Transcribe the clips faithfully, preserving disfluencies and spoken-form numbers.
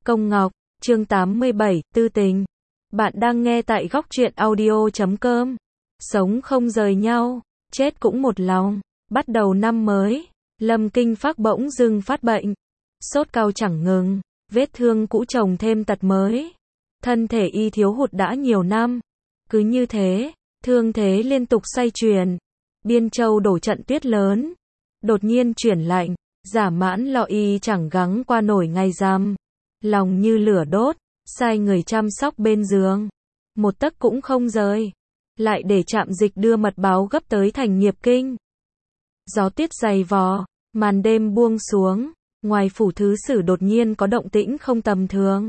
Công Ngọc, chương tám mươi bảy, Tư Tình. Bạn đang nghe tại góc truyện audio chấm com. Sống không rời nhau, chết cũng một lòng. Bắt đầu năm mới, Lâm Kinh Phác bỗng dưng phát bệnh. Sốt cao chẳng ngừng, vết thương cũ chồng thêm tật mới. Thân thể y thiếu hụt đã nhiều năm. Cứ như thế, thương thế liên tục xoay chuyển. Biên Châu đổ trận tuyết lớn. Đột nhiên chuyển lạnh, Giả Mãn lo y chẳng gắng qua nổi ngày rằm. Lòng như lửa đốt, sai người chăm sóc bên giường. Một tấc cũng không rời. Lại để Trạm Dịch đưa mật báo gấp tới thành Nghiệp Kinh. Gió tuyết dày vò, màn đêm buông xuống. Ngoài phủ thứ sử đột nhiên có động tĩnh không tầm thường.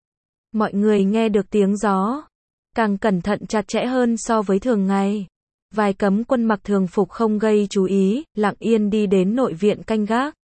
Mọi người nghe được tiếng gió, càng cẩn thận chặt chẽ hơn so với thường ngày. Vài cấm quân mặc thường phục không gây chú ý, lặng yên đi đến nội viện canh gác.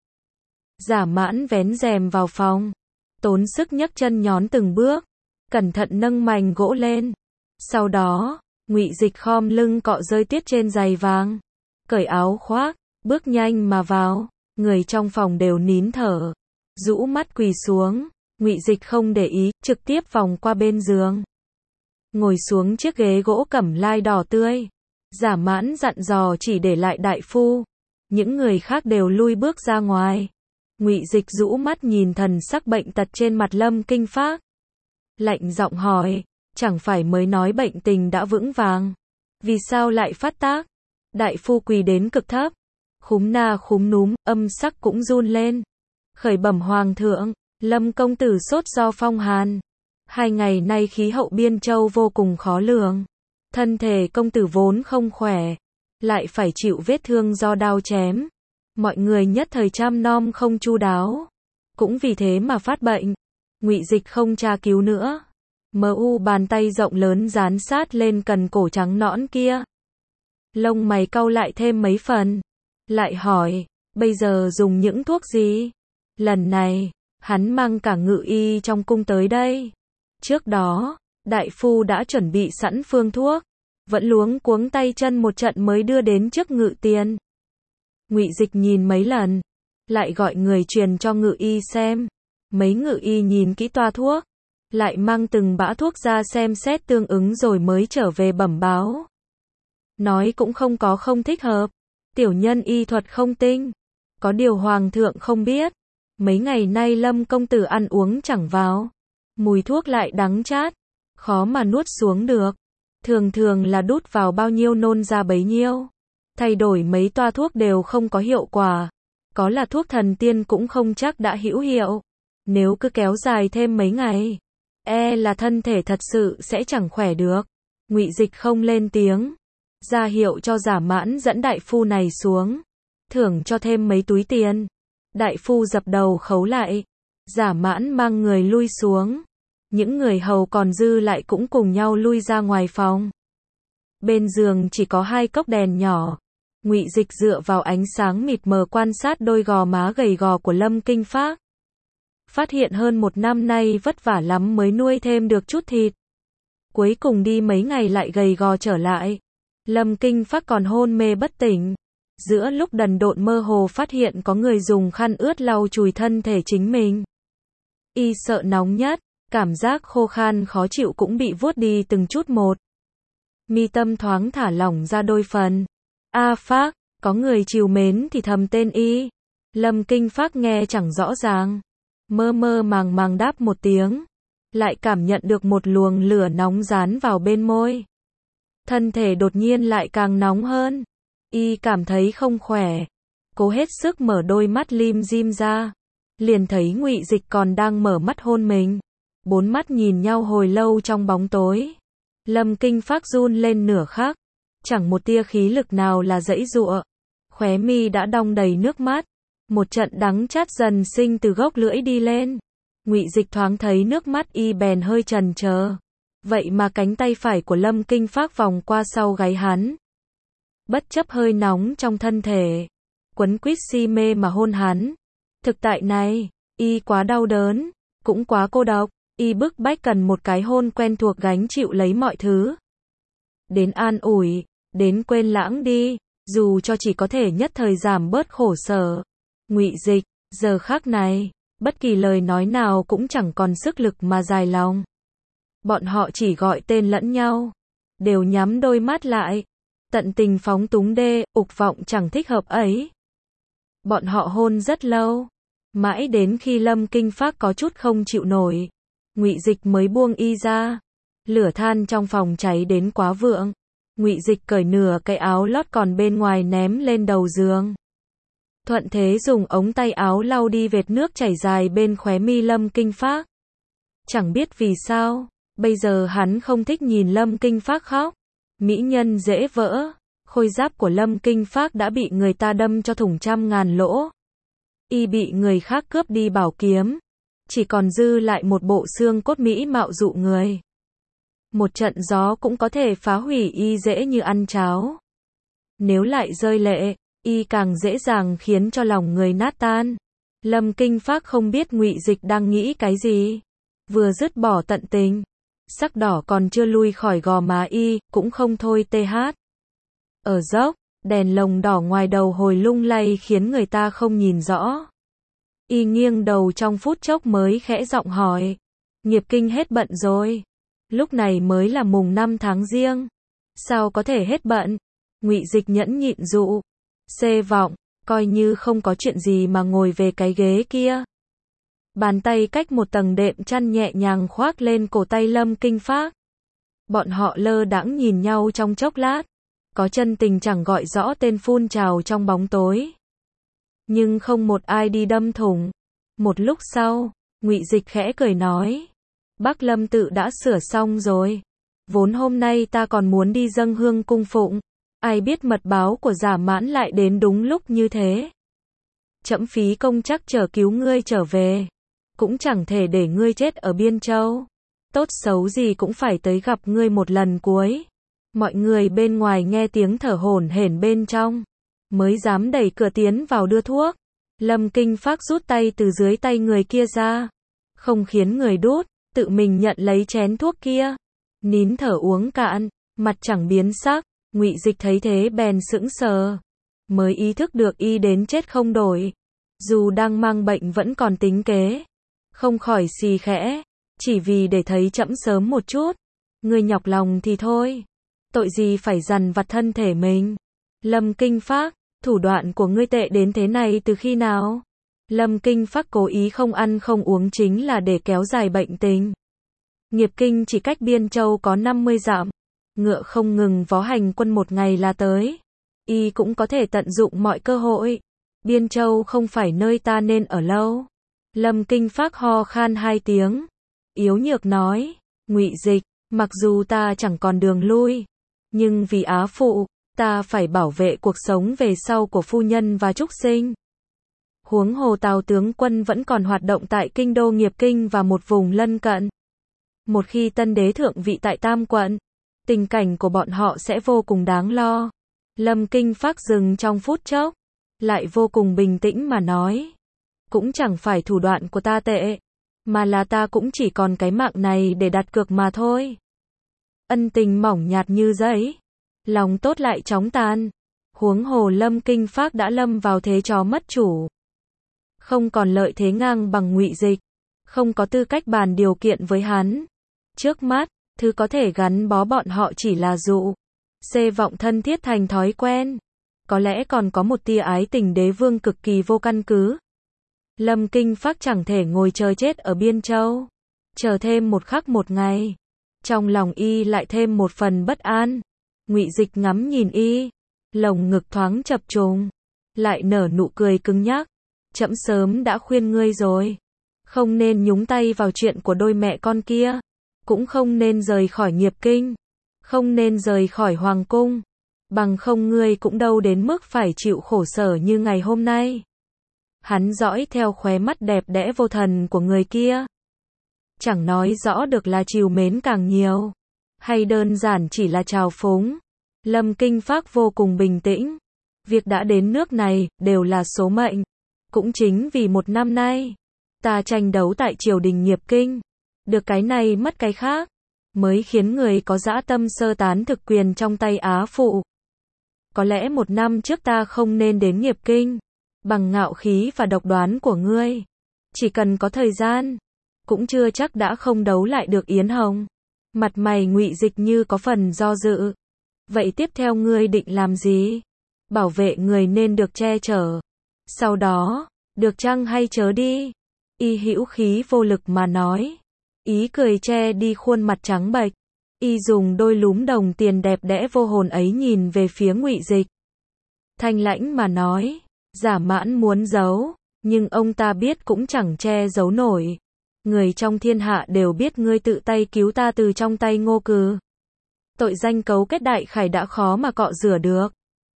Giả Mãn vén rèm vào phòng, tốn sức nhấc chân nhón từng bước, cẩn thận nâng mành gỗ lên. Sau đó, Ngụy Dịch khom lưng cọ rơi tuyết trên giày vàng, cởi áo khoác, bước nhanh mà vào. Người trong phòng đều nín thở, rũ mắt quỳ xuống. Ngụy Dịch không để ý, trực tiếp vòng qua bên giường, ngồi xuống chiếc ghế gỗ cẩm lai đỏ tươi. Giả Mãn dặn dò chỉ để lại đại phu, những người khác đều lui bước ra ngoài. Ngụy Dịch rũ mắt nhìn thần sắc bệnh tật trên mặt Lâm Kinh Phác, lạnh giọng hỏi, chẳng phải mới nói bệnh tình đã vững vàng, vì sao lại phát tác? Đại phu quỳ đến cực thấp, khúm na khúm núm, âm sắc cũng run lên. Khởi bẩm hoàng thượng, Lâm công tử sốt do phong hàn. Hai ngày nay khí hậu Biên Châu vô cùng khó lường. Thân thể công tử vốn không khỏe, lại phải chịu vết thương do đao chém. Mọi người nhất thời chăm nom không chu đáo, cũng vì thế mà phát bệnh. Ngụy Dịch không tra cứu nữa. Mờ u bàn tay rộng lớn dán sát lên cần cổ trắng nõn kia. Lông mày cau lại thêm mấy phần. Lại hỏi, bây giờ dùng những thuốc gì? Lần này, hắn mang cả ngự y trong cung tới đây. Trước đó, đại phu đã chuẩn bị sẵn phương thuốc, vẫn luống cuống tay chân một trận mới đưa đến trước ngự tiền. Ngụy Dịch nhìn mấy lần, lại gọi người truyền cho ngự y xem. Mấy ngự y nhìn kỹ toa thuốc, lại mang từng bã thuốc ra xem xét tương ứng rồi mới trở về bẩm báo. Nói cũng không có không thích hợp, tiểu nhân y thuật không tinh. Có điều hoàng thượng không biết, mấy ngày nay Lâm công tử ăn uống chẳng vào, mùi thuốc lại đắng chát, khó mà nuốt xuống được. Thường thường là đút vào bao nhiêu nôn ra bấy nhiêu. Thay đổi mấy toa thuốc đều không có hiệu quả. Có là thuốc thần tiên cũng không chắc đã hữu hiệu. Nếu cứ kéo dài thêm mấy ngày, e là thân thể thật sự sẽ chẳng khỏe được. Ngụy Dịch không lên tiếng, ra hiệu cho Giả Mãn dẫn đại phu này xuống, thưởng cho thêm mấy túi tiền. Đại phu dập đầu khấu lại. Giả Mãn mang người lui xuống. Những người hầu còn dư lại cũng cùng nhau lui ra ngoài phòng. Bên giường chỉ có hai cốc đèn nhỏ. Ngụy Dịch dựa vào ánh sáng mịt mờ quan sát đôi gò má gầy gò của Lâm Kinh Phác. Phát hiện hơn một năm nay vất vả lắm mới nuôi thêm được chút thịt. Cuối cùng đi mấy ngày lại gầy gò trở lại. Lâm Kinh Phác còn hôn mê bất tỉnh. Giữa lúc đần độn mơ hồ phát hiện có người dùng khăn ướt lau chùi thân thể chính mình. Y sợ nóng nhất, cảm giác khô khan khó chịu cũng bị vuốt đi từng chút một. Mi tâm thoáng thả lỏng ra đôi phần. A Phác, có người trìu mến thì thầm tên y. Lâm Kinh Phác nghe chẳng rõ ràng, mơ mơ màng màng đáp một tiếng, lại cảm nhận được một luồng lửa nóng dán vào bên môi. Thân thể đột nhiên lại càng nóng hơn. Y cảm thấy không khỏe, cố hết sức mở đôi mắt lim dim ra, liền thấy Ngụy Dịch còn đang mở mắt hôn mình. Bốn mắt nhìn nhau hồi lâu trong bóng tối. Lâm Kinh Phác run lên nửa khắc, chẳng một tia khí lực nào là giãy giụa. Khóe mi đã đong đầy nước mắt, một trận đắng chát dần sinh từ gốc lưỡi đi lên. Ngụy Dịch thoáng thấy nước mắt y bèn hơi chần chờ. Vậy mà cánh tay phải của Lâm Kinh Phác vòng qua sau gáy hắn, bất chấp hơi nóng trong thân thể, quấn quýt si mê mà hôn hắn. Thực tại này, y quá đau đớn, cũng quá cô độc. Y bức bách cần một cái hôn quen thuộc gánh chịu lấy mọi thứ. Đến an ủi, đến quên lãng đi, dù cho chỉ có thể nhất thời giảm bớt khổ sở. Ngụy Dịch, giờ khắc này, Bất kỳ lời nói nào cũng chẳng còn sức lực mà dài lòng. Bọn họ chỉ gọi tên lẫn nhau, đều nhắm đôi mắt lại, tận tình phóng túng đê, ục vọng chẳng thích hợp ấy. Bọn họ hôn rất lâu, mãi đến khi Lâm Kinh Phác có chút không chịu nổi, Ngụy Dịch mới buông y ra. Lửa than trong phòng cháy đến quá vượng, Ngụy Dịch cởi nửa cái áo lót còn bên ngoài ném lên đầu giường. Thuận thế dùng ống tay áo lau đi vệt nước chảy dài bên khóe mi Lâm Kinh Phác. Chẳng biết vì sao, bây giờ hắn không thích nhìn Lâm Kinh Phác khóc. Mỹ nhân dễ vỡ, khôi giáp của Lâm Kinh Phác đã bị người ta đâm cho thủng trăm ngàn lỗ. Y bị người khác cướp đi bảo kiếm, chỉ còn dư lại một bộ xương cốt mỹ mạo dụ người. Một trận gió cũng có thể phá hủy y dễ như ăn cháo. Nếu lại rơi lệ, y càng dễ dàng khiến cho lòng người nát tan. Lâm Kinh Phác không biết Ngụy Dịch đang nghĩ cái gì. Vừa dứt bỏ tận tình, sắc đỏ còn chưa lui khỏi gò má y, cũng không thôi tê hát. Ở dốc, đèn lồng đỏ ngoài đầu hồi lung lay khiến người ta không nhìn rõ. Y nghiêng đầu trong phút chốc mới khẽ giọng hỏi. Nghiệp kinh hết bận rồi. Lúc này mới là mùng năm tháng Giêng. Sao có thể hết bận? Ngụy Dịch nhẫn nhịn dụ. Xê vọng, coi như không có chuyện gì mà ngồi về cái ghế kia. Bàn tay cách một tầng đệm chăn nhẹ nhàng khoác lên cổ tay Lâm Kinh Phác. Bọn họ lơ đãng nhìn nhau trong chốc lát. Có chân tình chẳng gọi rõ tên phun trào trong bóng tối. Nhưng không một ai đi đâm thủng. Một lúc sau, Ngụy Dịch khẽ cười nói. Bác Lâm tự đã sửa xong rồi. Vốn hôm nay ta còn muốn đi dâng hương cung phụng. Ai biết mật báo của Giả Mãn lại đến đúng lúc như thế. Trẫm phí công chắc chờ cứu ngươi trở về. Cũng chẳng thể để ngươi chết ở Biên Châu. Tốt xấu gì cũng phải tới gặp ngươi một lần cuối. Mọi người bên ngoài nghe tiếng thở hổn hển bên trong, mới dám đẩy cửa tiến vào đưa thuốc. Lâm Kinh Phác rút tay từ dưới tay người kia ra, không khiến người đút, tự mình nhận lấy chén thuốc kia, nín thở uống cạn, mặt chẳng biến sắc. Ngụy Dịch thấy thế bèn sững sờ, mới ý thức được y đến chết không đổi. Dù đang mang bệnh vẫn còn tính kế, không khỏi xì khẽ, chỉ vì để thấy trẫm sớm một chút. Ngươi nhọc lòng thì thôi, tội gì phải dằn vặt thân thể mình. Lâm Kinh Phác, thủ đoạn của ngươi tệ đến thế này từ khi nào? Lâm Kinh Phác cố ý không ăn không uống chính là để kéo dài bệnh tình. Nghiệp kinh chỉ cách Biên Châu có năm mươi dặm, ngựa không ngừng vó hành quân một ngày là tới. Y cũng có thể tận dụng mọi cơ hội. Biên Châu không phải nơi ta nên ở lâu. Lâm Kinh Phác ho khan hai tiếng, yếu nhược nói. Ngụy Dịch, mặc dù ta chẳng còn đường lui, nhưng vì Á Phụ, ta phải bảo vệ cuộc sống về sau của phu nhân và Trúc Sinh. Huống hồ Tào tướng quân vẫn còn hoạt động tại kinh đô Nghiệp Kinh và một vùng lân cận. Một khi tân đế thượng vị tại Tam quận, tình cảnh của bọn họ sẽ vô cùng đáng lo. Lâm Kinh Phác dừng trong phút chốc, lại vô cùng bình tĩnh mà nói. Cũng chẳng phải thủ đoạn của ta tệ, mà là ta cũng chỉ còn cái mạng này để đặt cược mà thôi. Ân tình mỏng nhạt như giấy, lòng tốt lại chóng tan. Huống hồ Lâm Kinh Phác đã lâm vào thế chó mất chủ, không còn lợi thế ngang bằng Ngụy Dịch, không có tư cách bàn điều kiện với hắn. Trước mắt, thứ có thể gắn bó bọn họ chỉ là dụ, xê vọng thân thiết thành thói quen. Có lẽ còn có một tia ái tình đế vương cực kỳ vô căn cứ. Lâm Kinh Phác chẳng thể ngồi chờ chết ở Biên Châu, chờ thêm một khắc một ngày. Trong lòng y lại thêm một phần bất an. Ngụy Dịch ngắm nhìn y, lồng ngực thoáng chập trùng, lại nở nụ cười cứng nhắc. Trẫm sớm đã khuyên ngươi rồi, không nên nhúng tay vào chuyện của đôi mẹ con kia, cũng không nên rời khỏi Nghiệp Kinh, không nên rời khỏi Hoàng cung, bằng không ngươi cũng đâu đến mức phải chịu khổ sở như ngày hôm nay. Hắn dõi theo khóe mắt đẹp đẽ vô thần của người kia, chẳng nói rõ được là trìu mến càng nhiều, hay đơn giản chỉ là trào phúng. Lâm Kinh Phác vô cùng bình tĩnh. Việc đã đến nước này, đều là số mệnh. Cũng chính vì một năm nay, ta tranh đấu tại triều đình Nghiệp Kinh, được cái này mất cái khác, mới khiến người có dã tâm sơ tán thực quyền trong tay Á Phụ. Có lẽ một năm trước ta không nên đến Nghiệp Kinh, bằng ngạo khí và độc đoán của ngươi. Chỉ cần có thời gian, cũng chưa chắc đã không đấu lại được Yến Hồng. Mặt mày Ngụy Dịch như có phần do dự. Vậy tiếp theo ngươi định làm gì? Bảo vệ người nên được che chở. Sau đó, được chăng hay chớ đi? Y hữu khí vô lực mà nói. Ý cười che đi khuôn mặt trắng bệch. Y dùng đôi lúm đồng tiền đẹp đẽ vô hồn ấy nhìn về phía Ngụy Dịch. Thanh lãnh mà nói, giả mãn muốn giấu, nhưng ông ta biết cũng chẳng che giấu nổi. Người trong thiên hạ đều biết ngươi tự tay cứu ta từ trong tay Ngô Cừ. Tội danh cấu kết đại khải đã khó mà cọ rửa được.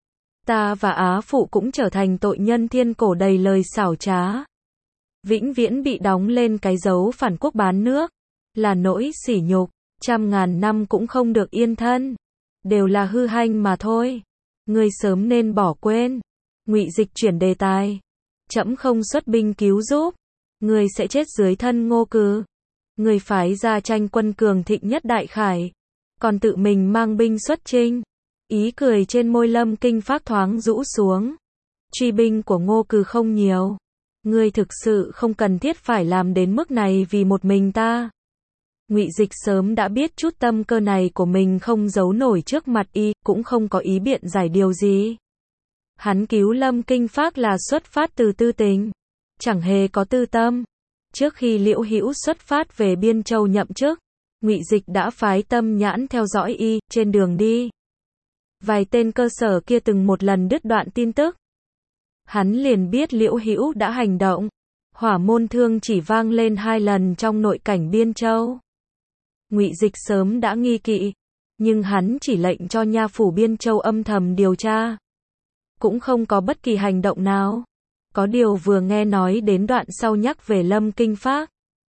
Ta và Á Phụ cũng trở thành tội nhân thiên cổ đầy lời xảo trá. Vĩnh viễn bị đóng lên cái dấu phản quốc bán nước. Là nỗi sỉ nhục, trăm ngàn năm cũng không được yên thân. Đều là hư hành mà thôi. Ngươi sớm nên bỏ quên. Ngụy Dịch chuyển đề tài. Trẫm không xuất binh cứu giúp. Ngươi sẽ chết dưới thân Ngô Cừ. Ngươi phái ra tranh quân cường thịnh nhất đại khải. Còn tự mình mang binh xuất chinh. Ý cười trên môi Lâm Kinh Phác thoáng rũ xuống. Truy binh của Ngô Cừ không nhiều. Ngươi thực sự không cần thiết phải làm đến mức này vì một mình ta. Ngụy Dịch sớm đã biết chút tâm cơ này của mình không giấu nổi trước mặt y, cũng không có ý biện giải điều gì. Hắn cứu Lâm Kinh Phác là xuất phát từ tư tình, chẳng hề có tư tâm. Trước khi Liễu Hữu xuất phát về Biên Châu nhậm chức, Ngụy Dịch đã phái tâm nhãn theo dõi y, trên đường đi. Vài tên cơ sở kia từng một lần đứt đoạn tin tức. Hắn liền biết Liễu Hữu đã hành động. Hỏa môn thương chỉ vang lên hai lần trong nội cảnh Biên Châu. Ngụy Dịch sớm đã nghi kỵ, nhưng hắn chỉ lệnh cho nha phủ Biên Châu âm thầm điều tra. Cũng không có bất kỳ hành động nào. Có điều vừa nghe nói đến đoạn sau nhắc về Lâm Kinh Phác,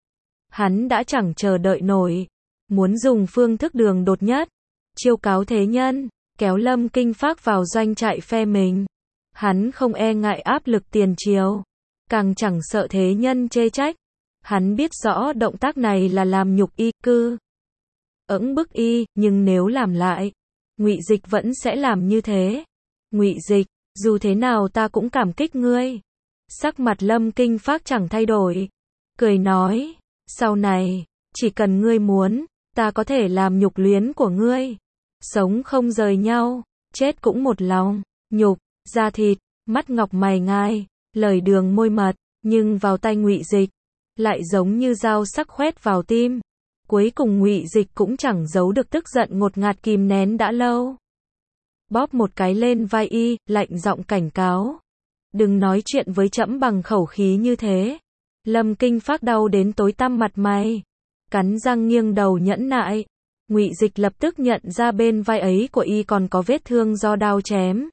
hắn đã chẳng chờ đợi nổi, muốn dùng phương thức đường đột nhất, chiêu cáo thế nhân, kéo Lâm Kinh Phác vào doanh trại phe mình. Hắn không e ngại áp lực tiền triều, càng chẳng sợ thế nhân chê trách. Hắn biết rõ động tác này là làm nhục y, cư ỡng bức y, nhưng nếu làm lại, Ngụy Dịch vẫn sẽ làm như thế. Ngụy Dịch, dù thế nào ta cũng cảm kích ngươi. Sắc mặt Lâm Kinh Phác chẳng thay đổi, cười nói, sau này, chỉ cần ngươi muốn, ta có thể làm nhục luyến của ngươi. Sống không rời nhau, chết cũng một lòng. Nhục, da thịt, mắt ngọc mày ngai, lời đường môi mật, nhưng vào tay Ngụy Dịch, lại giống như dao sắc khoét vào tim. Cuối cùng Ngụy Dịch cũng chẳng giấu được tức giận ngột ngạt kìm nén đã lâu. Bóp một cái lên vai y, lạnh giọng cảnh cáo. Đừng nói chuyện với trẫm bằng khẩu khí như thế. Lâm Kinh Phác đau đến tối tăm mặt mày, cắn răng nghiêng đầu nhẫn nại. Ngụy Dịch lập tức nhận ra bên vai ấy của y còn có vết thương do đao chém.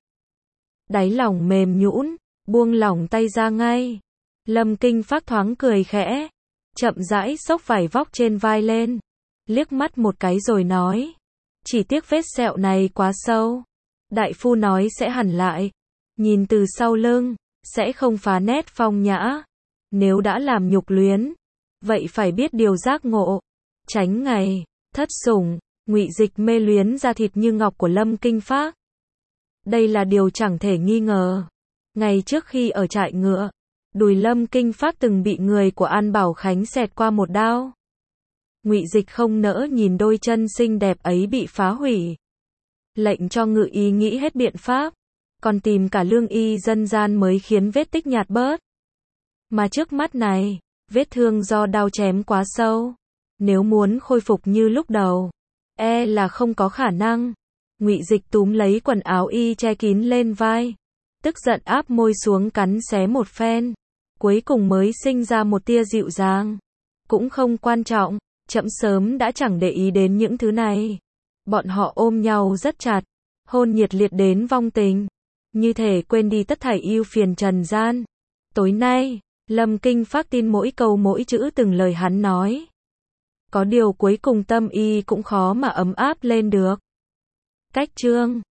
Đáy lòng mềm nhũn, buông lỏng tay ra ngay. Lâm Kinh Phác thoáng cười khẽ, chậm rãi xốc vải vóc trên vai lên, liếc mắt một cái rồi nói, chỉ tiếc vết sẹo này quá sâu. Đại phu nói sẽ hằn lại, nhìn từ sau lưng, sẽ không phá nét phong nhã. Nếu đã làm nhục luyến, vậy phải biết điều giác ngộ, tránh ngày thất sủng. Ngụy Dịch mê luyến da thịt như ngọc của Lâm Kinh Phác. Đây là điều chẳng thể nghi ngờ. Ngày trước khi ở trại ngựa, đùi Lâm Kinh Phác từng bị người của An Bảo Khánh xẹt qua một đao. Ngụy Dịch không nỡ nhìn đôi chân xinh đẹp ấy bị phá hủy, lệnh cho ngự y nghĩ hết biện pháp, còn tìm cả lương y dân gian mới khiến vết tích nhạt bớt. Mà trước mắt này, vết thương do đao chém quá sâu, nếu muốn khôi phục như lúc đầu, e là không có khả năng. Ngụy Dịch túm lấy quần áo y che kín lên vai, tức giận áp môi xuống cắn xé một phen, cuối cùng mới sinh ra một tia dịu dàng. Cũng không quan trọng, trẫm sớm đã chẳng để ý đến những thứ này. Bọn họ ôm nhau rất chặt, hôn nhiệt liệt đến vong tình, như thể quên đi tất thảy ưu phiền trần gian. Tối nay, Lâm Kinh Phác tin mỗi câu mỗi chữ từng lời hắn nói. Có điều cuối cùng tâm y cũng khó mà ấm áp lên được. Cách chương